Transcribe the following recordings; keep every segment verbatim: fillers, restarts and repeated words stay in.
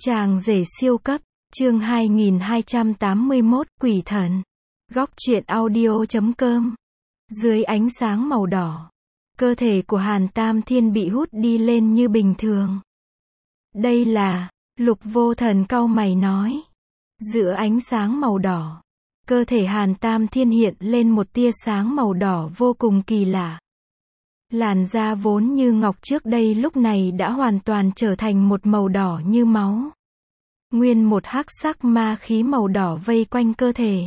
Chàng rể siêu cấp, chương hai nghìn hai trăm tám mươi mốt, quỷ thần. Góc truyện audio chấm com. Dưới ánh sáng màu đỏ, cơ thể của Hàn Tam Thiên bị hút đi lên như bình thường. Đây là, Lục Vô Thần cau mày nói. Giữa ánh sáng màu đỏ, cơ thể Hàn Tam Thiên hiện lên một tia sáng màu đỏ vô cùng kỳ lạ. Làn da vốn như ngọc trước đây lúc này đã hoàn toàn trở thành một màu đỏ như máu. Nguyên một hắc sắc ma khí màu đỏ vây quanh cơ thể.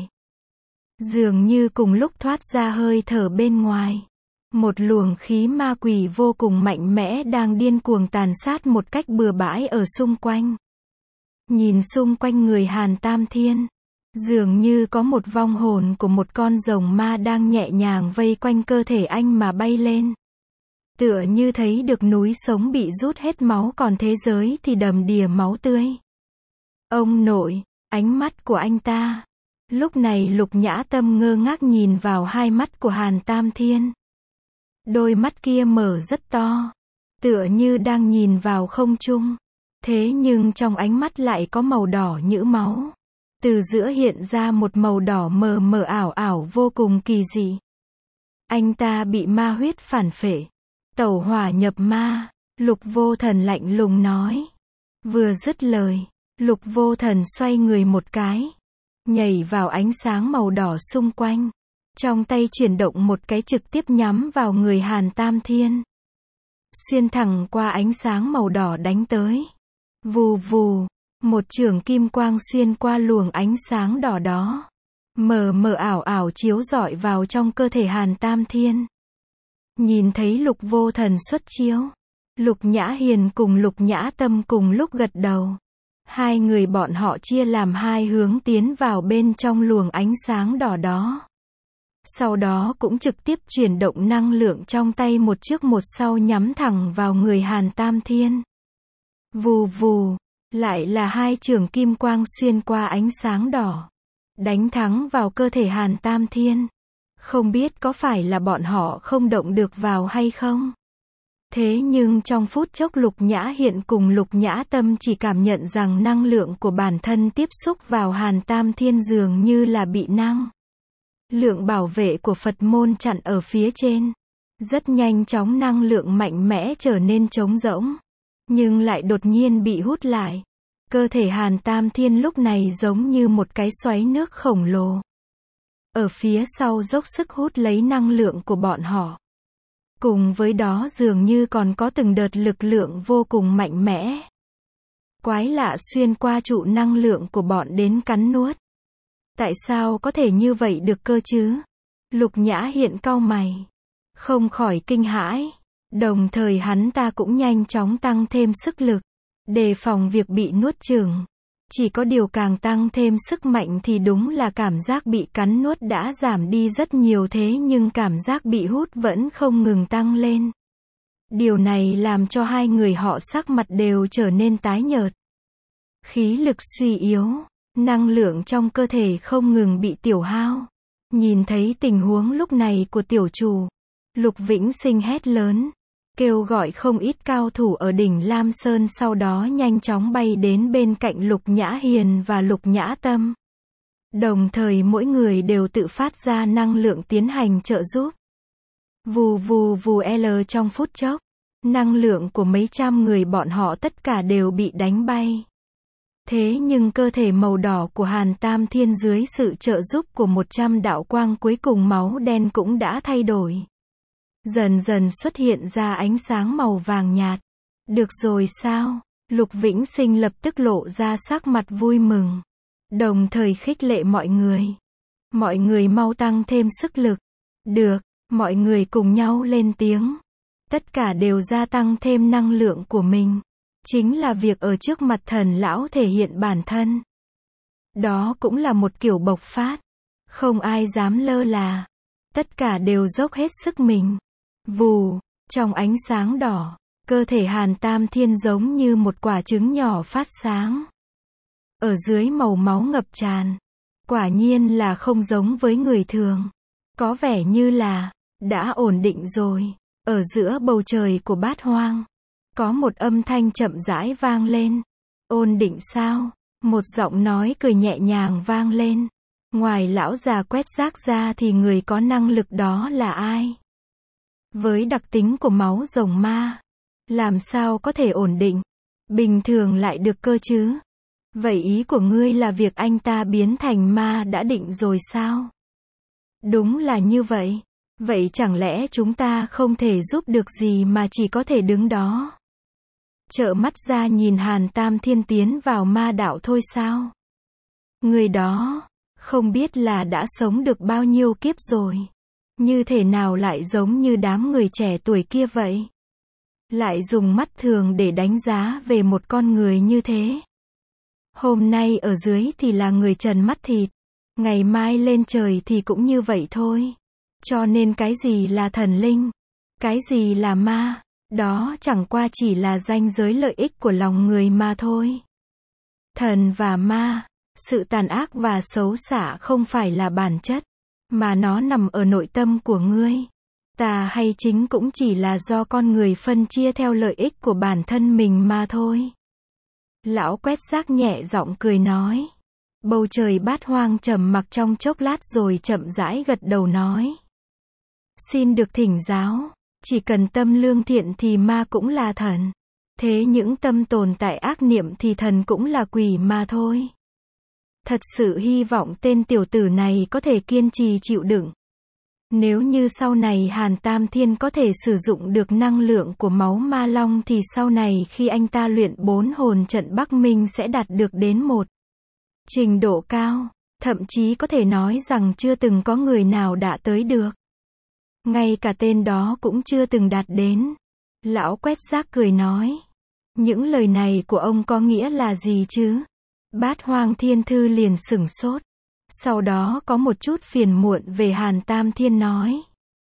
Dường như cùng lúc thoát ra hơi thở bên ngoài. Một luồng khí ma quỷ vô cùng mạnh mẽ đang điên cuồng tàn sát một cách bừa bãi ở xung quanh. Nhìn xung quanh người Hàn Tam Thiên, dường như có một vong hồn của một con rồng ma đang nhẹ nhàng vây quanh cơ thể anh mà bay lên. Tựa như thấy được núi sống bị rút hết máu còn thế giới thì đầm đìa máu tươi. Ông nội, ánh mắt của anh ta. Lúc này Lục Nhã Tâm ngơ ngác nhìn vào hai mắt của Hàn Tam Thiên. Đôi mắt kia mở rất to, tựa như đang nhìn vào không trung. Thế nhưng trong ánh mắt lại có màu đỏ như máu. Từ giữa hiện ra một màu đỏ mờ mờ ảo ảo vô cùng kỳ dị. Anh ta bị ma huyết phản phệ, tẩu hỏa nhập ma, Lục Vô Thần lạnh lùng nói. Vừa dứt lời, Lục Vô Thần xoay người một cái, nhảy vào ánh sáng màu đỏ xung quanh. Trong tay chuyển động một cái trực tiếp nhắm vào người Hàn Tam Thiên. Xuyên thẳng qua ánh sáng màu đỏ đánh tới. Vù vù, một chưởng kim quang xuyên qua luồng ánh sáng đỏ đó. Mờ mờ ảo ảo chiếu rọi vào trong cơ thể Hàn Tam Thiên. Nhìn thấy Lục Vô Thần xuất chiếu, Lục Nhã Hiền cùng Lục Nhã Tâm cùng lúc gật đầu. Hai người bọn họ chia làm hai hướng tiến vào bên trong luồng ánh sáng đỏ đó. Sau đó cũng trực tiếp chuyển động năng lượng trong tay một trước một sau nhắm thẳng vào người Hàn Tam Thiên. Vù vù, lại là hai chưởng kim quang xuyên qua ánh sáng đỏ, đánh thẳng vào cơ thể Hàn Tam Thiên. Không biết có phải là bọn họ không động được vào hay không? Thế nhưng trong phút chốc Lục Nhã Hiện cùng Lục Nhã Tâm chỉ cảm nhận rằng năng lượng của bản thân tiếp xúc vào Hàn Tam Thiên dường như là bị năng lượng bảo vệ của Phật môn chặn ở phía trên. Rất nhanh chóng năng lượng mạnh mẽ trở nên trống rỗng, nhưng lại đột nhiên bị hút lại. Cơ thể Hàn Tam Thiên lúc này giống như một cái xoáy nước khổng lồ. Ở phía sau dốc sức hút lấy năng lượng của bọn họ. Cùng với đó dường như còn có từng đợt lực lượng vô cùng mạnh mẽ. Quái lạ xuyên qua trụ năng lượng của bọn đến cắn nuốt. Tại sao có thể như vậy được cơ chứ? Lục Nhã Hiện cau mày, không khỏi kinh hãi. Đồng thời hắn ta cũng nhanh chóng tăng thêm sức lực, đề phòng việc bị nuốt chửng. Chỉ có điều càng tăng thêm sức mạnh thì đúng là cảm giác bị cắn nuốt đã giảm đi rất nhiều, thế nhưng cảm giác bị hút vẫn không ngừng tăng lên. Điều này làm cho hai người họ sắc mặt đều trở nên tái nhợt. Khí lực suy yếu, năng lượng trong cơ thể không ngừng bị tiểu hao. Nhìn thấy tình huống lúc này của tiểu chủ, Lục Vĩnh Sinh hét lớn, kêu gọi không ít cao thủ ở đỉnh Lam Sơn, sau đó nhanh chóng bay đến bên cạnh Lục Nhã Hiền và Lục Nhã Tâm. Đồng thời mỗi người đều tự phát ra năng lượng tiến hành trợ giúp. Vù vù vù L trong phút chốc, năng lượng của mấy trăm người bọn họ tất cả đều bị đánh bay. Thế nhưng cơ thể màu đỏ của Hàn Tam Thiên dưới sự trợ giúp của một trăm đạo quang cuối cùng máu đen cũng đã thay đổi. Dần dần xuất hiện ra ánh sáng màu vàng nhạt. Được rồi sao? Lục Vĩnh Sinh lập tức lộ ra sắc mặt vui mừng. Đồng thời khích lệ mọi người. Mọi người mau tăng thêm sức lực. Được, mọi người cùng nhau lên tiếng. Tất cả đều gia tăng thêm năng lượng của mình. Chính là việc ở trước mặt thần lão thể hiện bản thân. Đó cũng là một kiểu bộc phát. Không ai dám lơ là. Tất cả đều dốc hết sức mình. Vù, trong ánh sáng đỏ, cơ thể Hàn Tam Thiên giống như một quả trứng nhỏ phát sáng. Ở dưới màu máu ngập tràn. Quả nhiên là không giống với người thường. Có vẻ như là đã ổn định rồi. Ở giữa bầu trời của Bát Hoang, có một âm thanh chậm rãi vang lên. Ổn định sao? Một giọng nói cười nhẹ nhàng vang lên. Ngoài lão già quét rác ra thì người có năng lực đó là ai? Với đặc tính của máu rồng ma, làm sao có thể ổn định? Bình thường lại được cơ chứ? Vậy ý của ngươi là việc anh ta biến thành ma đã định rồi sao? Đúng là như vậy. Vậy chẳng lẽ chúng ta không thể giúp được gì mà chỉ có thể đứng đó? Trợn mắt ra nhìn Hàn Tam Thiên tiến vào ma đạo thôi sao? Người đó, không biết là đã sống được bao nhiêu kiếp rồi. Như thế nào lại giống như đám người trẻ tuổi kia vậy? Lại dùng mắt thường để đánh giá về một con người như thế. Hôm nay ở dưới thì là người trần mắt thịt. Ngày mai lên trời thì cũng như vậy thôi. Cho nên cái gì là thần linh? Cái gì là ma? Đó chẳng qua chỉ là ranh giới lợi ích của lòng người mà thôi. Thần và ma, sự tàn ác và xấu xả không phải là bản chất, mà nó nằm ở nội tâm của ngươi. Tà hay chính cũng chỉ là do con người phân chia theo lợi ích của bản thân mình mà thôi. Lão quét rác nhẹ giọng cười nói. Bầu trời bát hoang trầm mặc trong chốc lát rồi chậm rãi gật đầu nói. Xin được thỉnh giáo, chỉ cần tâm lương thiện thì ma cũng là thần. Thế những tâm tồn tại ác niệm thì thần cũng là quỷ mà thôi. Thật sự hy vọng tên tiểu tử này có thể kiên trì chịu đựng. Nếu như sau này Hàn Tam Thiên có thể sử dụng được năng lượng của máu ma long thì sau này khi anh ta luyện bốn hồn trận Bắc Minh sẽ đạt được đến một trình độ cao, thậm chí có thể nói rằng chưa từng có người nào đã tới được. Ngay cả tên đó cũng chưa từng đạt đến. Lão quét rác cười nói. Những lời này của ông có nghĩa là gì chứ? Bát Hoang Thiên Thư liền sửng sốt. Sau đó có một chút phiền muộn về Hàn Tam Thiên nói.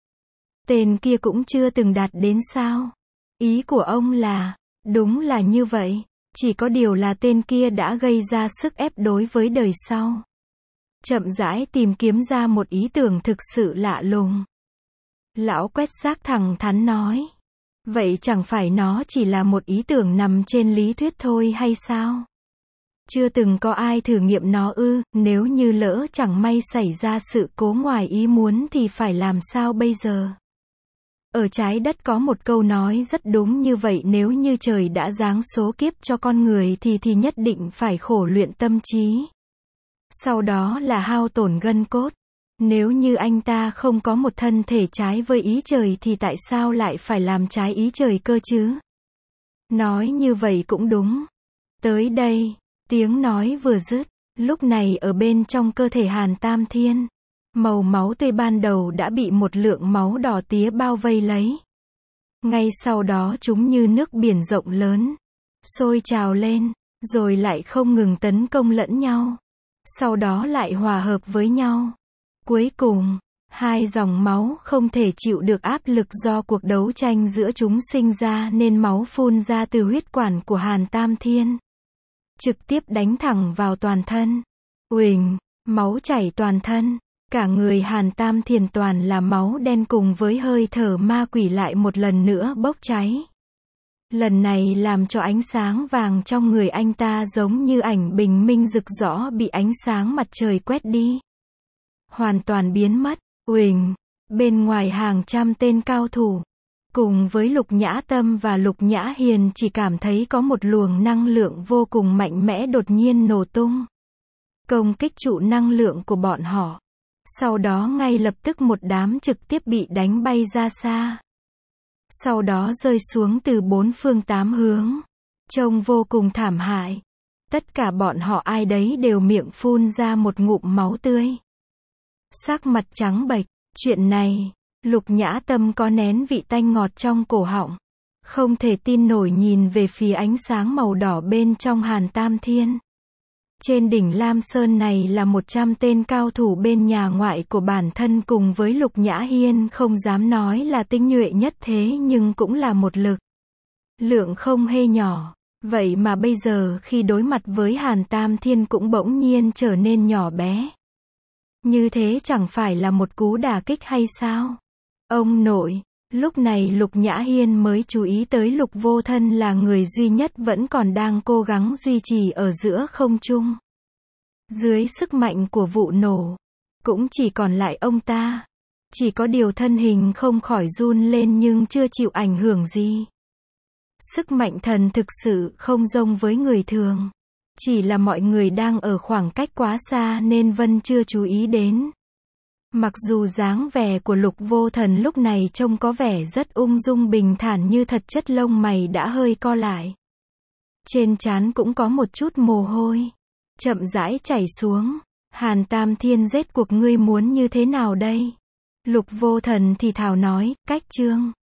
Tên kia cũng chưa từng đạt đến sao? Ý của ông là, đúng là như vậy, chỉ có điều là tên kia đã gây ra sức ép đối với đời sau. Chậm rãi tìm kiếm ra một ý tưởng thực sự lạ lùng. Lão quét rác thẳng thắn nói. Vậy chẳng phải nó chỉ là một ý tưởng nằm trên lý thuyết thôi hay sao? Chưa từng có ai thử nghiệm nó ư? Nếu như lỡ chẳng may xảy ra sự cố ngoài ý muốn thì phải làm sao bây giờ? Ở trái đất có một câu nói rất đúng như vậy, nếu như trời đã giáng số kiếp cho con người thì thì nhất định phải khổ luyện tâm trí. Sau đó là hao tổn gân cốt. Nếu như anh ta không có một thân thể trái với ý trời thì tại sao lại phải làm trái ý trời cơ chứ? Nói như vậy cũng đúng. Tới đây, tiếng nói vừa dứt, lúc này ở bên trong cơ thể Hàn Tam Thiên, màu máu tươi ban đầu đã bị một lượng máu đỏ tía bao vây lấy. Ngay sau đó chúng như nước biển rộng lớn, sôi trào lên, rồi lại không ngừng tấn công lẫn nhau. Sau đó lại hòa hợp với nhau. Cuối cùng, hai dòng máu không thể chịu được áp lực do cuộc đấu tranh giữa chúng sinh ra nên máu phun ra từ huyết quản của Hàn Tam Thiên. Trực tiếp đánh thẳng vào toàn thân. Uỳnh, máu chảy toàn thân. Cả người Hàn Tam Thiên toàn là máu đen cùng với hơi thở ma quỷ lại một lần nữa bốc cháy. Lần này làm cho ánh sáng vàng trong người anh ta giống như ảnh bình minh rực rỡ bị ánh sáng mặt trời quét đi. Hoàn toàn biến mất. Uỳnh, bên ngoài hàng trăm tên cao thủ, cùng với Lục Nhã Tâm và Lục Nhã Hiền chỉ cảm thấy có một luồng năng lượng vô cùng mạnh mẽ đột nhiên nổ tung. Công kích trụ năng lượng của bọn họ. Sau đó ngay lập tức một đám trực tiếp bị đánh bay ra xa. Sau đó rơi xuống từ bốn phương tám hướng. Trông vô cùng thảm hại. Tất cả bọn họ ai đấy đều miệng phun ra một ngụm máu tươi. Sắc mặt trắng bệch. Chuyện này, Lục Nhã Tâm có nén vị tanh ngọt trong cổ họng. Không thể tin nổi nhìn về phía ánh sáng màu đỏ bên trong Hàn Tam Thiên. Trên đỉnh Lam Sơn này là một trăm tên cao thủ bên nhà ngoại của bản thân cùng với Lục Nhã Hiên, không dám nói là tinh nhuệ nhất thế nhưng cũng là một lực lượng không hề nhỏ. Vậy mà bây giờ khi đối mặt với Hàn Tam Thiên cũng bỗng nhiên trở nên nhỏ bé. Như thế chẳng phải là một cú đả kích hay sao? Ông nội, Lúc này Lục Nhã Hiên mới chú ý tới Lục Vô Thân là người duy nhất vẫn còn đang cố gắng duy trì ở giữa không trung. Dưới sức mạnh của vụ nổ, cũng chỉ còn lại ông ta. Chỉ có điều thân hình không khỏi run lên nhưng chưa chịu ảnh hưởng gì. Sức mạnh thần thực sự không giống với người thường. Chỉ là mọi người đang ở khoảng cách quá xa nên Vân chưa chú ý đến. Mặc dù dáng vẻ của Lục Vô Thần lúc này trông có vẻ rất ung dung bình thản như thật chất lông mày đã hơi co lại. Trên trán cũng có một chút mồ hôi. Chậm rãi chảy xuống. Hàn Tam Thiên rốt cuộc ngươi muốn như thế nào đây? Lục Vô Thần thì thào nói, cách chương.